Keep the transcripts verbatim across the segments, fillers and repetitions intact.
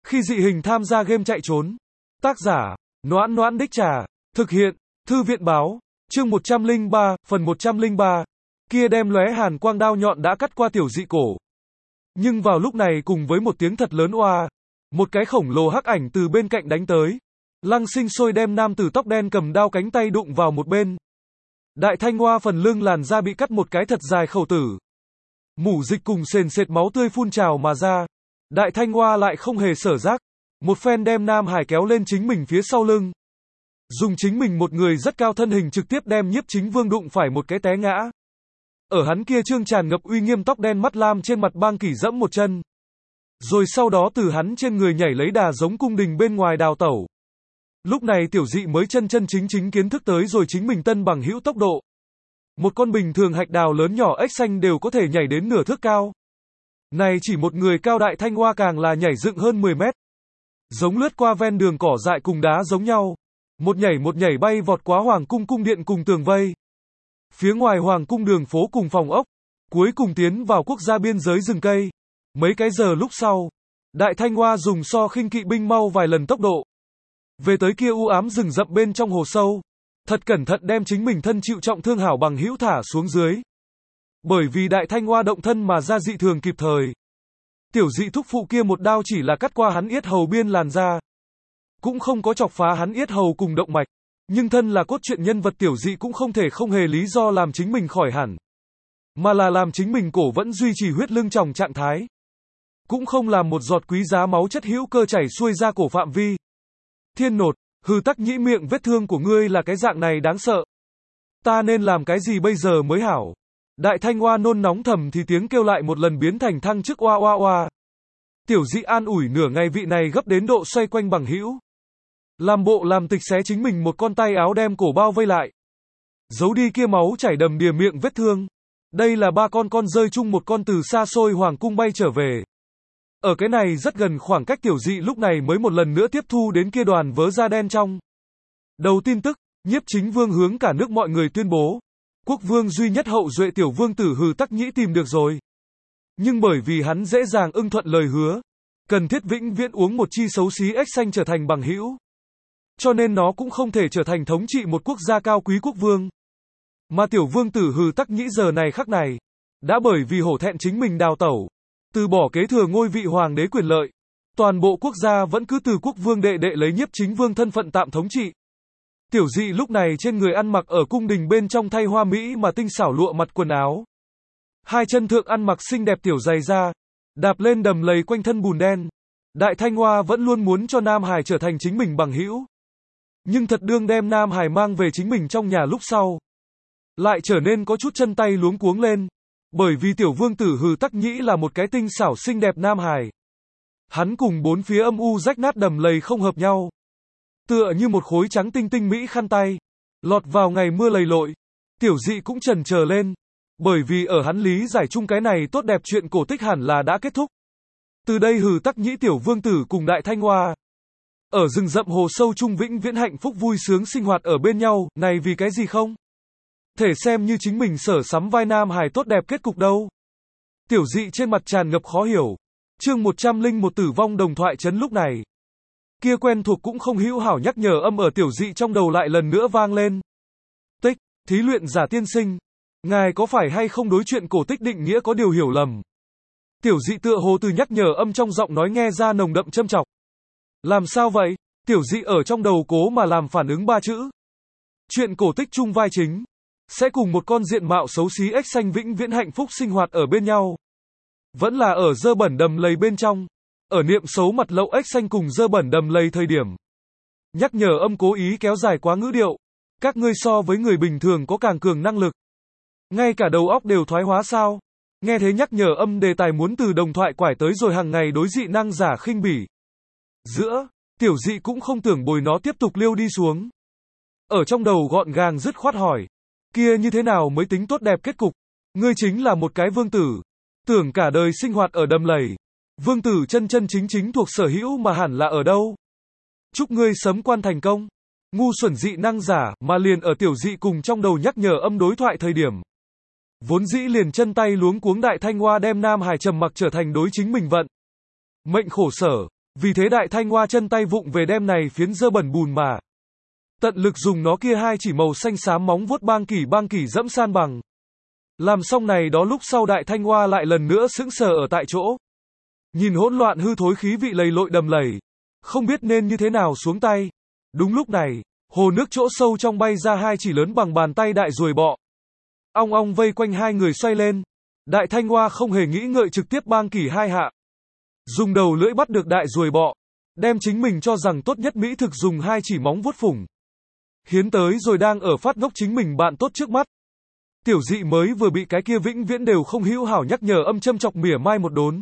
Khi dị hình tham gia game chạy trốn. Tác giả, Noãn Noãn Đích Trà. Thực hiện, Thư viện báo. Chương một trăm lẻ ba, phần một trăm lẻ ba. Kia đem lóe hàn quang đao nhọn đã cắt qua tiểu dị cổ. Nhưng vào lúc này cùng với một tiếng thật lớn oa, một cái khổng lồ hắc ảnh từ bên cạnh đánh tới. Lăng sinh sôi đem nam tử tóc đen cầm đao cánh tay đụng vào một bên. Đại thanh hoa phần lưng làn da bị cắt một cái thật dài khẩu tử. Mủ dịch cùng sền sệt máu tươi phun trào mà ra. Đại thanh hoa lại không hề sở giác. Một phen đem Nam Hải kéo lên chính mình phía sau lưng. Dùng chính mình một người rất cao thân hình trực tiếp đem Nhiếp Chính Vương đụng phải một cái té ngã. Ở hắn kia trương tràn ngập uy nghiêm tóc đen mắt lam trên mặt băng kỷ dẫm một chân. Rồi sau đó từ hắn trên người nhảy lấy đà giống cung đình bên ngoài đào tẩu. Lúc này tiểu dị mới chân chân chính chính kiến thức tới rồi chính mình tân bằng hữu tốc độ. Một con bình thường hạch đào lớn nhỏ ếch xanh đều có thể nhảy đến nửa thước cao. Này chỉ một người cao đại thanh hoa càng là nhảy dựng hơn mười mét. Giống lướt qua ven đường cỏ dại cùng đá giống nhau. Một nhảy một nhảy bay vọt quá hoàng cung cung điện cùng tường vây. Phía ngoài hoàng cung đường phố cùng phòng ốc. Cuối cùng tiến vào quốc gia biên giới rừng cây. Mấy cái giờ lúc sau, đại thanh hoa dùng so khinh kỵ binh mau vài lần tốc độ. Về tới kia u ám rừng rậm bên trong hồ sâu. Thật cẩn thận đem chính mình thân chịu trọng thương hảo bằng hữu thả xuống dưới. Bởi vì đại thanh hoa động thân mà ra dị thường kịp thời. Tiểu dị thúc phụ kia một đao chỉ là cắt qua hắn yết hầu biên làn da. Cũng không có chọc phá hắn yết hầu cùng động mạch. Nhưng thân là cốt truyện nhân vật tiểu dị cũng không thể không hề lý do làm chính mình khỏi hẳn. Mà là làm chính mình cổ vẫn duy trì huyết lưng tròng trạng thái. Cũng không làm một giọt quý giá máu chất hữu cơ chảy xuôi ra cổ phạm vi. Thiên nột, hừ tắc nhĩ miệng vết thương của ngươi là cái dạng này đáng sợ. Ta nên làm cái gì bây giờ mới hảo? Đại thanh hoa nôn nóng thầm thì tiếng kêu lại một lần biến thành thăng chức oa oa oa. Tiểu dị an ủi nửa ngày vị này gấp đến độ xoay quanh bằng hữu. Làm bộ làm tịch xé chính mình một con tay áo đem cổ bao vây lại. Giấu đi kia máu chảy đầm đìa miệng vết thương. Đây là ba con con rơi chung một con từ xa xôi hoàng cung bay trở về. Ở cái này rất gần khoảng cách tiểu dị lúc này mới một lần nữa tiếp thu đến kia đoàn vớ da đen trong. Đầu tin tức, Nhiếp Chính Vương hướng cả nước mọi người tuyên bố. Quốc vương duy nhất hậu duệ tiểu vương tử hừ tắc nhĩ tìm được rồi. Nhưng bởi vì hắn dễ dàng ưng thuận lời hứa. Cần thiết vĩnh viễn uống một chi xấu xí ếch xanh trở thành bằng hữu. Cho nên nó cũng không thể trở thành thống trị một quốc gia cao quý quốc vương. Mà tiểu vương tử hừ tắc nhĩ giờ này khắc này. Đã bởi vì hổ thẹn chính mình đào tẩu. Từ bỏ kế thừa ngôi vị hoàng đế quyền lợi. Toàn bộ quốc gia vẫn cứ từ quốc vương đệ đệ lấy Nhiếp Chính Vương thân phận tạm thống trị. Tiểu dị lúc này trên người ăn mặc ở cung đình bên trong thay hoa mỹ mà tinh xảo lụa mặt quần áo. Hai chân thượng ăn mặc xinh đẹp tiểu giày da. Đạp lên đầm lầy quanh thân bùn đen. Đại thanh hoa vẫn luôn muốn cho Nam Hải trở thành chính mình bằng hữu. Nhưng thật đương đem Nam Hải mang về chính mình trong nhà lúc sau. Lại trở nên có chút chân tay luống cuống lên. Bởi vì tiểu vương tử hừ tắc nhĩ là một cái tinh xảo xinh đẹp Nam Hải. Hắn cùng bốn phía âm u rách nát đầm lầy không hợp nhau. Tựa như một khối trắng tinh tinh mỹ khăn tay. Lọt vào ngày mưa lầy lội. Tiểu dị cũng chần chờ lên. Bởi vì ở hắn lý giải chung cái này tốt đẹp chuyện cổ tích hẳn là đã kết thúc. Từ đây hừ tắc nhĩ tiểu vương tử cùng đại thanh hoa. Ở rừng rậm hồ sâu trung vĩnh viễn hạnh phúc vui sướng sinh hoạt ở bên nhau, này vì cái gì không? Thể xem như chính mình sở sắm vai Nam Hải tốt đẹp kết cục đâu. Tiểu dị trên mặt tràn ngập khó hiểu. Chương một trăm lẻ một tử vong đồng thoại chấn lúc này. Kia quen thuộc cũng không hữu hảo nhắc nhở âm ở tiểu dị trong đầu lại lần nữa vang lên. Tích, thí luyện giả tiên sinh. Ngài có phải hay không đối chuyện cổ tích định nghĩa có điều hiểu lầm? Tiểu dị tựa hồ từ nhắc nhở âm trong giọng nói nghe ra nồng đậm châm chọc. Làm sao vậy? Tiểu dị ở trong đầu cố mà làm phản ứng ba chữ. Chuyện cổ tích chung vai chính. Sẽ cùng một con diện mạo xấu xí ếch xanh vĩnh viễn hạnh phúc sinh hoạt ở bên nhau. Vẫn là ở dơ bẩn đầm lầy bên trong. Ở niệm xấu mặt lậu ếch xanh cùng dơ bẩn đầm lầy thời điểm. Nhắc nhở âm cố ý kéo dài quá ngữ điệu. Các ngươi so với người bình thường có càng cường năng lực. Ngay cả đầu óc đều thoái hóa sao? Nghe thế nhắc nhở âm đề tài muốn từ đồng thoại quải tới rồi hàng ngày đối dị năng giả khinh bỉ. Giữa, tiểu dị cũng không tưởng bồi nó tiếp tục liêu đi xuống. Ở trong đầu gọn gàng dứt khoát hỏi. Kia như thế nào mới tính tốt đẹp kết cục? Ngươi chính là một cái vương tử. Tưởng cả đời sinh hoạt ở đầm lầy. Vương tử chân chân chính chính thuộc sở hữu mà hẳn là ở đâu? Chúc ngươi sớm quan thành công. Ngu xuẩn dị năng giả mà liền ở tiểu dị cùng trong đầu nhắc nhở âm đối thoại thời điểm. Vốn dĩ liền chân tay luống cuống đại thanh hoa đem Nam Hải trầm mặc trở thành đối chính mình vận. Mệnh khổ sở. Vì thế Đại Thanh Hoa chân tay vụng về đem này phiến dơ bẩn bùn mà. Tận lực dùng nó kia hai chỉ màu xanh xám móng vuốt bang kỷ bang kỷ dẫm san bằng. Làm xong này đó lúc sau Đại Thanh Hoa lại lần nữa sững sờ ở tại chỗ. Nhìn hỗn loạn hư thối khí vị lầy lội đầm lầy. Không biết nên như thế nào xuống tay. Đúng lúc này, hồ nước chỗ sâu trong bay ra hai chỉ lớn bằng bàn tay đại ruồi bọ. Ong ong vây quanh hai người xoay lên. Đại Thanh Hoa không hề nghĩ ngợi trực tiếp bang kỷ hai hạ. Dùng đầu lưỡi bắt được đại ruồi bọ. Đem chính mình cho rằng tốt nhất mỹ thực dùng hai chỉ móng vuốt phủng. Hiến tới rồi đang ở phát ngốc chính mình bạn tốt trước mắt. Tiểu dị mới vừa bị cái kia vĩnh viễn đều không hữu hảo nhắc nhở âm châm chọc mỉa mai một đốn.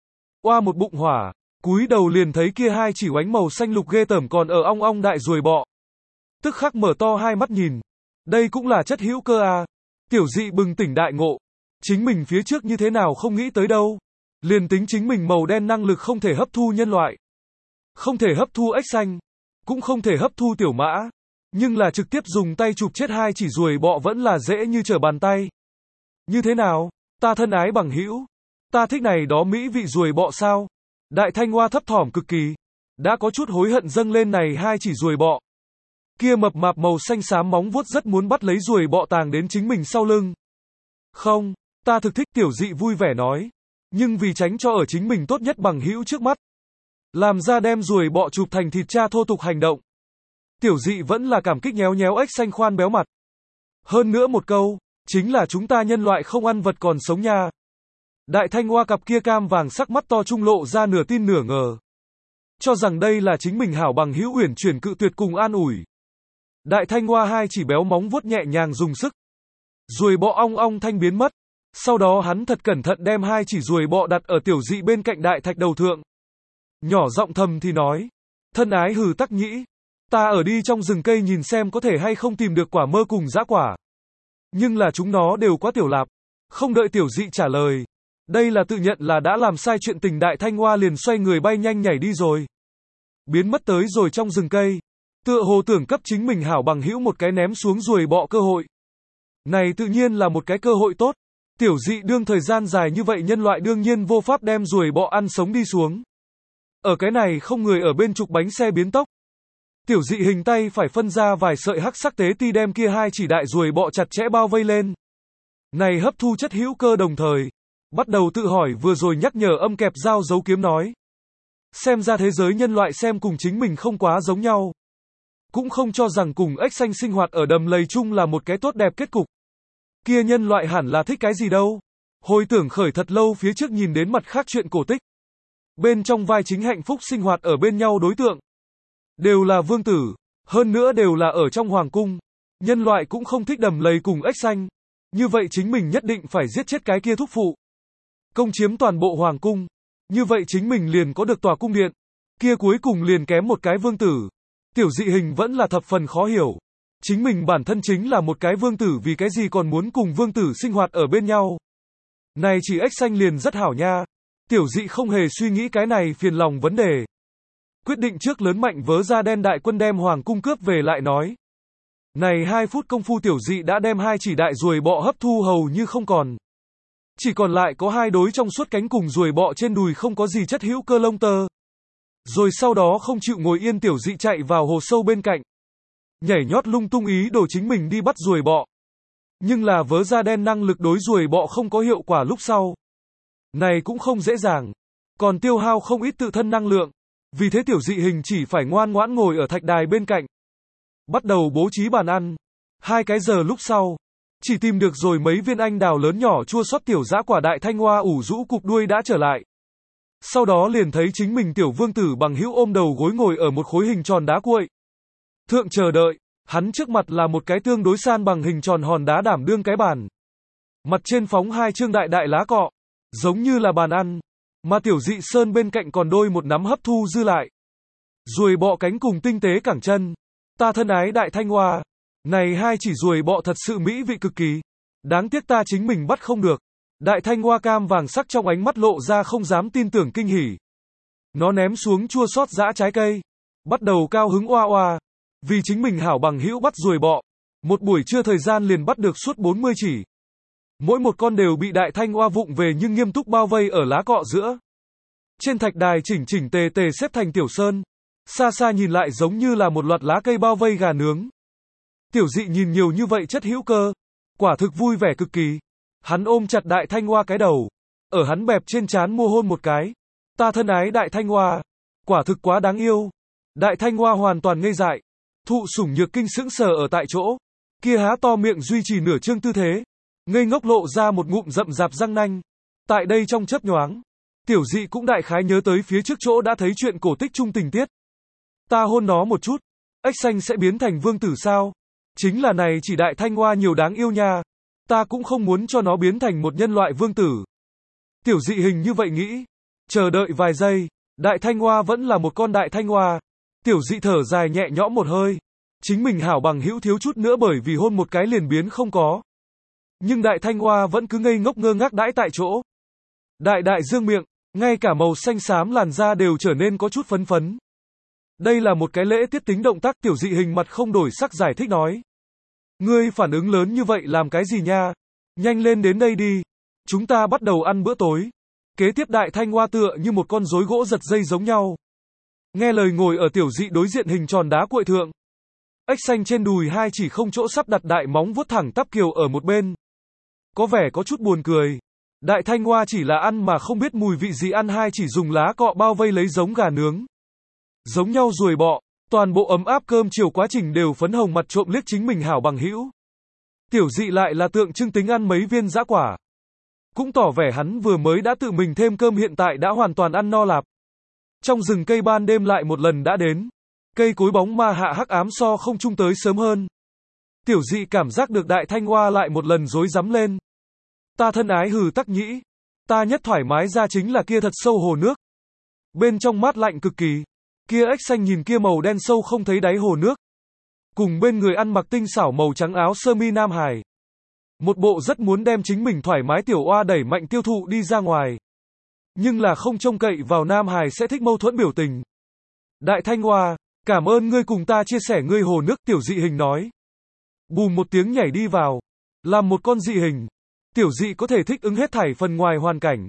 Oa một bụng hỏa, cúi đầu liền thấy kia hai chỉ oánh màu xanh lục ghê tởm còn ở ong ong đại ruồi bọ. Tức khắc mở to hai mắt nhìn. Đây cũng là chất hữu cơ à. Tiểu dị bừng tỉnh đại ngộ. Chính mình phía trước như thế nào không nghĩ tới đâu. Liền tính chính mình màu đen năng lực không thể hấp thu nhân loại. Không thể hấp thu ếch xanh. Cũng không thể hấp thu tiểu mã. Nhưng là trực tiếp dùng tay chụp chết hai chỉ ruồi bọ vẫn là dễ như trở bàn tay. Như thế nào? Ta thân ái bằng hữu. Ta thích này đó mỹ vị ruồi bọ sao? Đại Thanh Hoa thấp thỏm cực kỳ. Đã có chút hối hận dâng lên này hai chỉ ruồi bọ. Kia mập mạp màu xanh xám móng vuốt rất muốn bắt lấy ruồi bọ tàng đến chính mình sau lưng. Không, ta thực thích, tiểu dị vui vẻ nói. Nhưng vì tránh cho ở chính mình tốt nhất bằng hữu trước mắt. Làm ra đem ruồi bọ chụp thành thịt cha thô tục hành động. Tiểu dị vẫn là cảm kích nhéo nhéo ếch xanh khoan béo mặt. Hơn nữa một câu, chính là chúng ta nhân loại không ăn vật còn sống nha. Đại Thanh Hoa cặp kia cam vàng sắc mắt to trung lộ ra nửa tin nửa ngờ. Cho rằng đây là chính mình hảo bằng hữu uyển chuyển cự tuyệt cùng an ủi. Đại Thanh Hoa hai chỉ béo móng vuốt nhẹ nhàng dùng sức. Ruồi bọ ong ong thanh biến mất. Sau đó hắn thật cẩn thận đem hai chỉ ruồi bọ đặt ở tiểu dị bên cạnh đại thạch đầu thượng. Nhỏ giọng thầm thì nói. Thân ái hừ tắc nhĩ. Ta ở đi trong rừng cây nhìn xem có thể hay không tìm được quả mơ cùng dã quả. Nhưng là chúng nó đều quá tiểu lạp. Không đợi tiểu dị trả lời. Đây là tự nhận là đã làm sai chuyện tình. Đại Thanh Hoa liền xoay người bay nhanh nhảy đi rồi. Biến mất tới rồi trong rừng cây. Tựa hồ tưởng cấp chính mình hảo bằng hữu một cái ném xuống ruồi bọ cơ hội. Này tự nhiên là một cái cơ hội tốt. Tiểu dị đương thời gian dài như vậy nhân loại đương nhiên vô pháp đem ruồi bọ ăn sống đi xuống. Ở cái này không người ở bên trục bánh xe biến tốc. Tiểu dị hình tay phải phân ra vài sợi hắc sắc tế ti đem kia hai chỉ đại ruồi bọ chặt chẽ bao vây lên. Này hấp thu chất hữu cơ đồng thời. Bắt đầu tự hỏi vừa rồi nhắc nhở âm kẹp dao giấu kiếm nói. Xem ra thế giới nhân loại xem cùng chính mình không quá giống nhau. Cũng không cho rằng cùng ếch xanh sinh hoạt ở đầm lầy chung là một cái tốt đẹp kết cục. Kia nhân loại hẳn là thích cái gì đâu. Hồi tưởng khởi thật lâu phía trước nhìn đến mặt khác chuyện cổ tích. Bên trong vai chính hạnh phúc sinh hoạt ở bên nhau đối tượng. Đều là vương tử. Hơn nữa đều là ở trong hoàng cung. Nhân loại cũng không thích đầm lầy cùng ếch xanh. Như vậy chính mình nhất định phải giết chết cái kia thúc phụ. Công chiếm toàn bộ hoàng cung. Như vậy chính mình liền có được tòa cung điện. Kia cuối cùng liền kém một cái vương tử. Tiểu dị hình vẫn là thập phần khó hiểu. Chính mình bản thân chính là một cái vương tử vì cái gì còn muốn cùng vương tử sinh hoạt ở bên nhau. Này chỉ ếch xanh liền rất hảo nha. Tiểu dị không hề suy nghĩ cái này phiền lòng vấn đề. Quyết định trước lớn mạnh vớ ra đen đại quân đem hoàng cung cướp về lại nói. Này hai phút công phu tiểu dị đã đem hai chỉ đại ruồi bọ hấp thu hầu như không còn. Chỉ còn lại có hai đối trong suốt cánh cùng ruồi bọ trên đùi không có gì chất hữu cơ lông tơ. Rồi sau đó không chịu ngồi yên tiểu dị chạy vào hồ sâu bên cạnh. Nhảy nhót lung tung ý đồ chính mình đi bắt ruồi bọ. Nhưng là vớ da đen năng lực đối ruồi bọ không có hiệu quả lúc sau. Này cũng không dễ dàng. Còn tiêu hao không ít tự thân năng lượng. Vì thế tiểu dị hình chỉ phải ngoan ngoãn ngồi ở thạch đài bên cạnh. Bắt đầu bố trí bàn ăn. Hai cái giờ lúc sau. Chỉ tìm được rồi mấy viên anh đào lớn nhỏ chua xót tiểu dã quả. Đại Thanh Hoa ủ rũ cục đuôi đã trở lại. Sau đó liền thấy chính mình tiểu vương tử bằng hữu ôm đầu gối ngồi ở một khối hình tròn đá cuội. Thượng chờ đợi, hắn trước mặt là một cái tương đối san bằng hình tròn hòn đá đảm đương cái bàn. Mặt trên phóng hai chương đại đại lá cọ, giống như là bàn ăn, mà tiểu dị sơn bên cạnh còn đôi một nắm hấp thu dư lại. Ruồi bọ cánh cùng tinh tế cẳng chân. Ta thân ái Đại Thanh Hoa, này hai chỉ ruồi bọ thật sự mỹ vị cực kỳ. Đáng tiếc ta chính mình bắt không được. Đại Thanh Hoa cam vàng sắc trong ánh mắt lộ ra không dám tin tưởng kinh hỉ. Nó ném xuống chua xót dã trái cây, bắt đầu cao hứng oa oa. Vì chính mình hảo bằng hữu bắt ruồi bọ, một buổi trưa thời gian liền bắt được suốt bốn mươi chỉ. Mỗi một con đều bị Đại Thanh Hoa vụng về nhưng nghiêm túc bao vây ở lá cọ giữa. Trên thạch đài chỉnh chỉnh tề tề xếp thành tiểu sơn. Xa xa nhìn lại giống như là một loạt lá cây bao vây gà nướng. Tiểu Dị nhìn nhiều như vậy chất hữu cơ, quả thực vui vẻ cực kỳ. Hắn ôm chặt Đại Thanh Hoa cái đầu, ở hắn bẹp trên trán mua hôn một cái. Ta thân ái Đại Thanh Hoa, quả thực quá đáng yêu. Đại Thanh Hoa hoàn toàn ngây dại, thụ sủng nhược kinh sững sờ ở tại chỗ, kia há to miệng duy trì nửa chương tư thế, ngây ngốc lộ ra một ngụm rậm rạp răng nanh. Tại đây trong chớp nhoáng, Tiểu Dị cũng đại khái nhớ tới phía trước chỗ đã thấy chuyện cổ tích chung tình tiết. Ta hôn nó một chút, ếch xanh sẽ biến thành vương tử sao? Chính là này chỉ Đại Thanh Hoa nhiều đáng yêu nha. Ta cũng không muốn cho nó biến thành một nhân loại vương tử. Tiểu Dị hình như vậy nghĩ. Chờ đợi vài giây, Đại Thanh Hoa vẫn là một con Đại Thanh Hoa. Tiểu Dị thở dài nhẹ nhõm một hơi. Chính mình hảo bằng hữu thiếu chút nữa bởi vì hôn một cái liền biến không có. Nhưng Đại Thanh Hoa vẫn cứ ngây ngốc ngơ ngác đãi tại chỗ. Đại đại dương miệng, ngay cả màu xanh xám làn da đều trở nên có chút phấn phấn. Đây là một cái lễ tiết tính động tác. Tiểu Dị hình mặt không đổi sắc giải thích nói. Ngươi phản ứng lớn như vậy làm cái gì nha? Nhanh lên đến đây đi. Chúng ta bắt đầu ăn bữa tối. Kế tiếp Đại Thanh Hoa tựa như một con rối gỗ giật dây giống nhau. Nghe lời ngồi ở Tiểu Dị đối diện hình tròn đá cuội thượng. Ếch xanh trên đùi hai chỉ không chỗ sắp đặt đại móng vuốt thẳng tắp kiều ở một bên. Có vẻ có chút buồn cười. Đại Thanh Hoa chỉ là ăn mà không biết mùi vị gì ăn hai chỉ dùng lá cọ bao vây lấy giống gà nướng. Giống nhau ruồi bọ, toàn bộ ấm áp cơm chiều quá trình đều phấn hồng mặt trộm liếc chính mình hảo bằng hữu. Tiểu Dị lại là tượng trưng tính ăn mấy viên dã quả. Cũng tỏ vẻ hắn vừa mới đã tự mình thêm cơm hiện tại đã hoàn toàn ăn no lạp. Trong rừng cây ban đêm lại một lần đã đến. Cây cối bóng ma hạ hắc ám so không trung tới sớm hơn. Tiểu Dị cảm giác được Đại Thanh Hoa lại một lần rối rắm lên. Ta thân ái hừ tắc nhĩ. Ta nhất thoải mái ra chính là kia thật sâu hồ nước. Bên trong mát lạnh cực kỳ. Kia ếch xanh nhìn kia màu đen sâu không thấy đáy hồ nước. Cùng bên người ăn mặc tinh xảo màu trắng áo sơ mi nam hải. Một bộ rất muốn đem chính mình thoải mái tiểu oa đẩy mạnh tiêu thụ đi ra ngoài. Nhưng là không trông cậy vào nam hải sẽ thích mâu thuẫn biểu tình. Đại Thanh Hoa, cảm ơn ngươi cùng ta chia sẻ ngươi hồ nước. Tiểu Dị hình nói. Bùm một tiếng nhảy đi vào. Làm một con dị hình. Tiểu Dị có thể thích ứng hết thảy phần ngoài hoàn cảnh.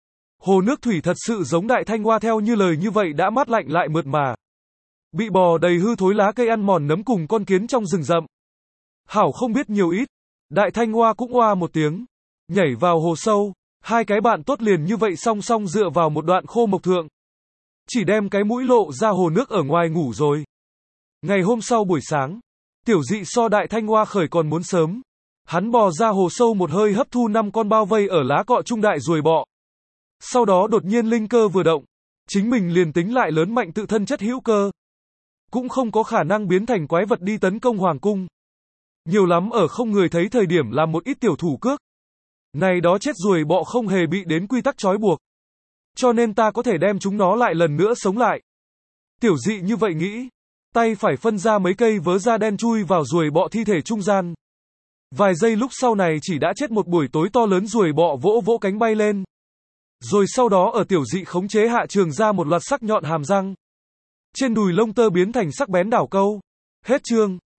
Hồ nước thủy thật sự giống Đại Thanh Hoa theo như lời như vậy đã mát lạnh lại mượt mà. Bị bò đầy hư thối lá cây ăn mòn nấm cùng con kiến trong rừng rậm. Hảo không biết nhiều ít. Đại Thanh Hoa cũng oa một tiếng. Nhảy vào hồ sâu. Hai cái bạn tốt liền như vậy song song dựa vào một đoạn khô mộc thượng. Chỉ đem cái mũi lộ ra hồ nước ở ngoài ngủ rồi. Ngày hôm sau buổi sáng. Tiểu Dị so Đại Thanh Hoa khởi còn muốn sớm. Hắn bò ra hồ sâu một hơi hấp thu năm con bao vây ở lá cọ trung đại ruồi bọ. Sau đó đột nhiên linh cơ vừa động. Chính mình liền tính lại lớn mạnh tự thân chất hữu cơ. Cũng không có khả năng biến thành quái vật đi tấn công hoàng cung. Nhiều lắm ở không người thấy thời điểm làm một ít tiểu thủ cước. Này đó chết ruồi bọ không hề bị đến quy tắc trói buộc. Cho nên ta có thể đem chúng nó lại lần nữa sống lại. Tiểu Dị như vậy nghĩ. Tay phải phân ra mấy cây vớ da đen chui vào ruồi bọ thi thể trung gian. Vài giây lúc sau này chỉ đã chết một buổi tối to lớn ruồi bọ vỗ vỗ cánh bay lên. Rồi sau đó ở Tiểu Dị khống chế hạ trường ra một loạt sắc nhọn hàm răng. Trên đùi lông tơ biến thành sắc bén đảo câu. Hết chương.